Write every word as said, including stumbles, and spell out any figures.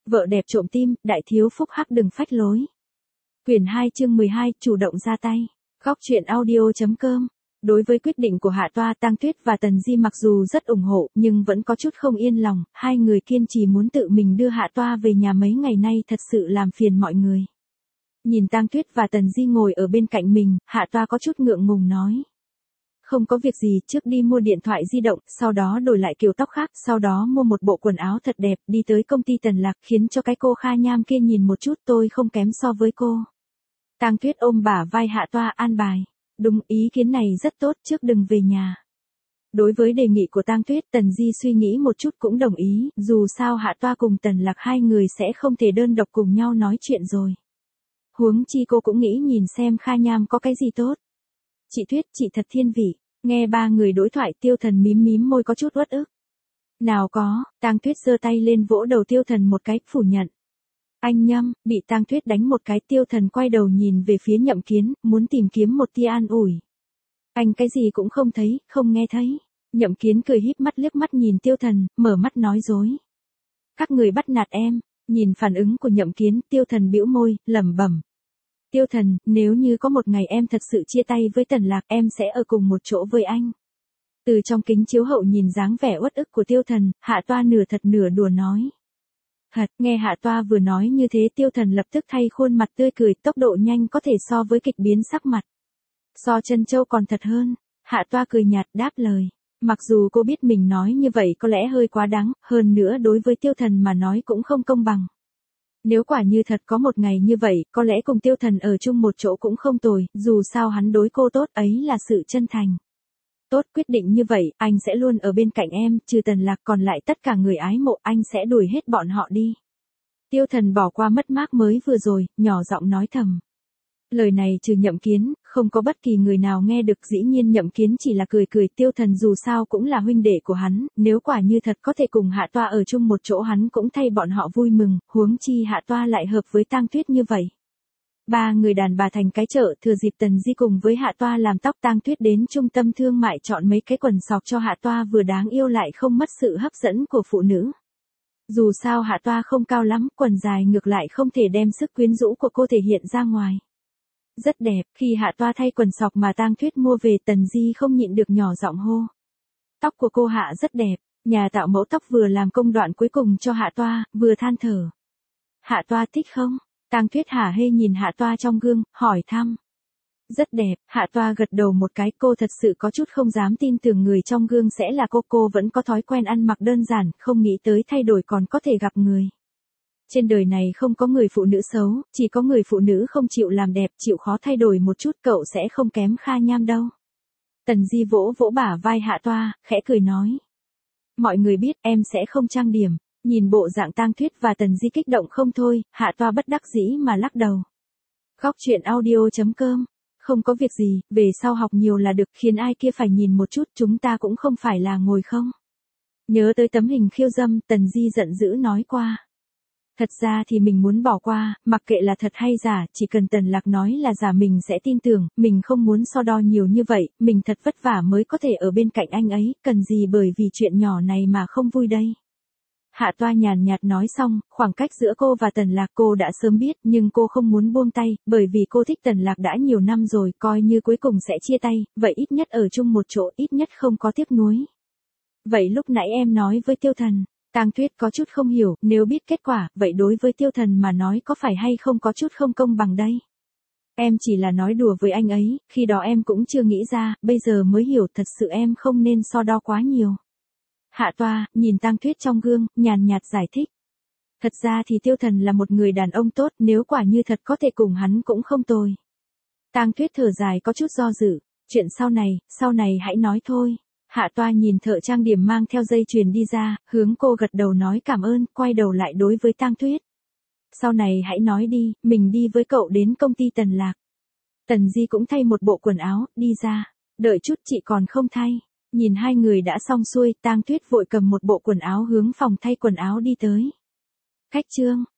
Vợ đẹp trộm tim, đại thiếu phúc hắc đừng phách lối. Quyển hai chương mười hai, chủ động ra tay. Góc truyện audio.com. Đối với quyết định của Hạ Toa, Tang Tuyết và Tần Di mặc dù rất ủng hộ, nhưng vẫn có chút không yên lòng, hai người kiên trì muốn tự mình đưa Hạ Toa về nhà mấy ngày nay thật sự làm phiền mọi người. Nhìn Tang Tuyết và Tần Di ngồi ở bên cạnh mình, Hạ Toa có chút ngượng ngùng nói. Không có việc gì, trước đi mua điện thoại di động, sau đó đổi lại kiểu tóc khác, sau đó mua một bộ quần áo thật đẹp, đi tới công ty Tần Lạc, khiến cho cái cô Kha Nham kia nhìn một chút tôi không kém so với cô. Tang Tuyết ôm bả vai Hạ Toa an bài. Đúng, ý kiến này rất tốt, trước đừng về nhà. Đối với đề nghị của Tang Tuyết, Tần Di suy nghĩ một chút cũng đồng ý, dù sao Hạ Toa cùng Tần Lạc hai người sẽ không thể đơn độc cùng nhau nói chuyện rồi. Huống chi cô cũng nghĩ nhìn xem Kha Nham có cái gì tốt. Chị Tuyết, chị thật thiên vị. Nghe ba người đối thoại, Tiêu Thần mím mím môi có chút uất ức. Nào có, Tang Tuyết giơ tay lên vỗ đầu Tiêu Thần một cái, phủ nhận. Anh Nhâm, bị Tang Tuyết đánh một cái, Tiêu Thần quay đầu nhìn về phía Nhậm Kiến, muốn tìm kiếm một tia an ủi. Anh cái gì cũng không thấy, không nghe thấy. Nhậm Kiến cười híp mắt liếc mắt nhìn Tiêu Thần, mở mắt nói dối. Các người bắt nạt em. Nhìn phản ứng của Nhậm Kiến, Tiêu Thần bĩu môi, lẩm bẩm. Tiêu Thần, nếu như có một ngày em thật sự chia tay với Tần Lạc, em sẽ ở cùng một chỗ với anh. Từ trong kính chiếu hậu nhìn dáng vẻ uất ức của Tiêu Thần, Hạ Toa nửa thật nửa đùa nói. Thật, nghe Hạ Toa vừa nói như thế, Tiêu Thần lập tức thay khuôn mặt tươi cười, tốc độ nhanh có thể so với kịch biến sắc mặt. So chân châu còn thật hơn. Hạ Toa cười nhạt đáp lời. Mặc dù cô biết mình nói như vậy có lẽ hơi quá đáng, hơn nữa đối với Tiêu Thần mà nói cũng không công bằng. Nếu quả như thật có một ngày như vậy, có lẽ cùng Tiêu Thần ở chung một chỗ cũng không tồi, dù sao hắn đối cô tốt ấy là sự chân thành. Tốt, quyết định như vậy, anh sẽ luôn ở bên cạnh em, trừ Tần Lạc còn lại tất cả người ái mộ, anh sẽ đuổi hết bọn họ đi. Tiêu Thần bỏ qua mất mát mới vừa rồi, nhỏ giọng nói thầm. Lời này trừ Nhậm Kiến, không có bất kỳ người nào nghe được, dĩ nhiên Nhậm Kiến chỉ là cười cười, Tiêu Thần dù sao cũng là huynh đệ của hắn, nếu quả như thật có thể cùng Hạ Toa ở chung một chỗ hắn cũng thay bọn họ vui mừng, huống chi Hạ Toa lại hợp với Tang Tuyết như vậy. Ba người đàn bà thành cái chợ, thừa dịp Tần Di cùng với Hạ Toa làm tóc, Tang Tuyết đến trung tâm thương mại chọn mấy cái quần sọc cho Hạ Toa vừa đáng yêu lại không mất sự hấp dẫn của phụ nữ. Dù sao Hạ Toa không cao lắm, quần dài ngược lại không thể đem sức quyến rũ của cô thể hiện ra ngoài. Rất đẹp, khi Hạ Toa thay quần sọc mà Tang Tuyết mua về, Tần Di không nhịn được nhỏ giọng hô. Tóc của cô Hạ rất đẹp, nhà tạo mẫu tóc vừa làm công đoạn cuối cùng cho Hạ Toa, vừa than thở. Hạ Toa thích không? Tang Tuyết hả hê nhìn Hạ Toa trong gương, hỏi thăm. Rất đẹp, Hạ Toa gật đầu một cái, cô thật sự có chút không dám tin tưởng người trong gương sẽ là cô, cô vẫn có thói quen ăn mặc đơn giản, không nghĩ tới thay đổi còn có thể gặp người. Trên đời này không có người phụ nữ xấu, chỉ có người phụ nữ không chịu làm đẹp, chịu khó thay đổi một chút, cậu sẽ không kém Kha Nham đâu. Tần Di vỗ vỗ bả vai Hạ Toa, khẽ cười nói. Mọi người biết em sẽ không trang điểm. Nhìn bộ dạng Tang Tuyết và Tần Di kích động không thôi, Hạ Toa bất đắc dĩ mà lắc đầu. Góc truyện audio.com. Không có việc gì, về sau học nhiều là được, khiến ai kia phải nhìn một chút, chúng ta cũng không phải là ngồi không. Nhớ tới tấm hình khiêu dâm, Tần Di giận dữ nói qua. Thật ra thì mình muốn bỏ qua, mặc kệ là thật hay giả, chỉ cần Tần Lạc nói là giả mình sẽ tin tưởng, mình không muốn so đo nhiều như vậy, mình thật vất vả mới có thể ở bên cạnh anh ấy, cần gì bởi vì chuyện nhỏ này mà không vui đây. Hạ Toa nhàn nhạt nói xong, khoảng cách giữa cô và Tần Lạc cô đã sớm biết, nhưng cô không muốn buông tay, bởi vì cô thích Tần Lạc đã nhiều năm rồi, coi như cuối cùng sẽ chia tay, vậy ít nhất ở chung một chỗ, ít nhất không có tiếc nuối. Vậy lúc nãy em nói với Tiêu Thần, Tang Tuyết có chút không hiểu, nếu biết kết quả, vậy đối với Tiêu Thần mà nói có phải hay không có chút không công bằng đây? Em chỉ là nói đùa với anh ấy, khi đó em cũng chưa nghĩ ra, bây giờ mới hiểu, thật sự em không nên so đo quá nhiều. Hạ Toa, nhìn Tang Tuyết trong gương, nhàn nhạt giải thích. Thật ra thì Tiêu Thần là một người đàn ông tốt, nếu quả như thật có thể cùng hắn cũng không tồi. Tang Tuyết thở dài có chút do dự, chuyện sau này, sau này hãy nói thôi. Hạ Toa nhìn thợ trang điểm mang theo dây chuyền đi ra, hướng cô gật đầu nói cảm ơn, quay đầu lại đối với Tang Tuyết. Sau này hãy nói đi, mình đi với cậu đến công ty Tần Lạc. Tần Di cũng thay một bộ quần áo, đi ra. Đợi chút chị còn không thay. Nhìn hai người đã xong xuôi, Tang Tuyết vội cầm một bộ quần áo hướng phòng thay quần áo đi tới. Khách trương,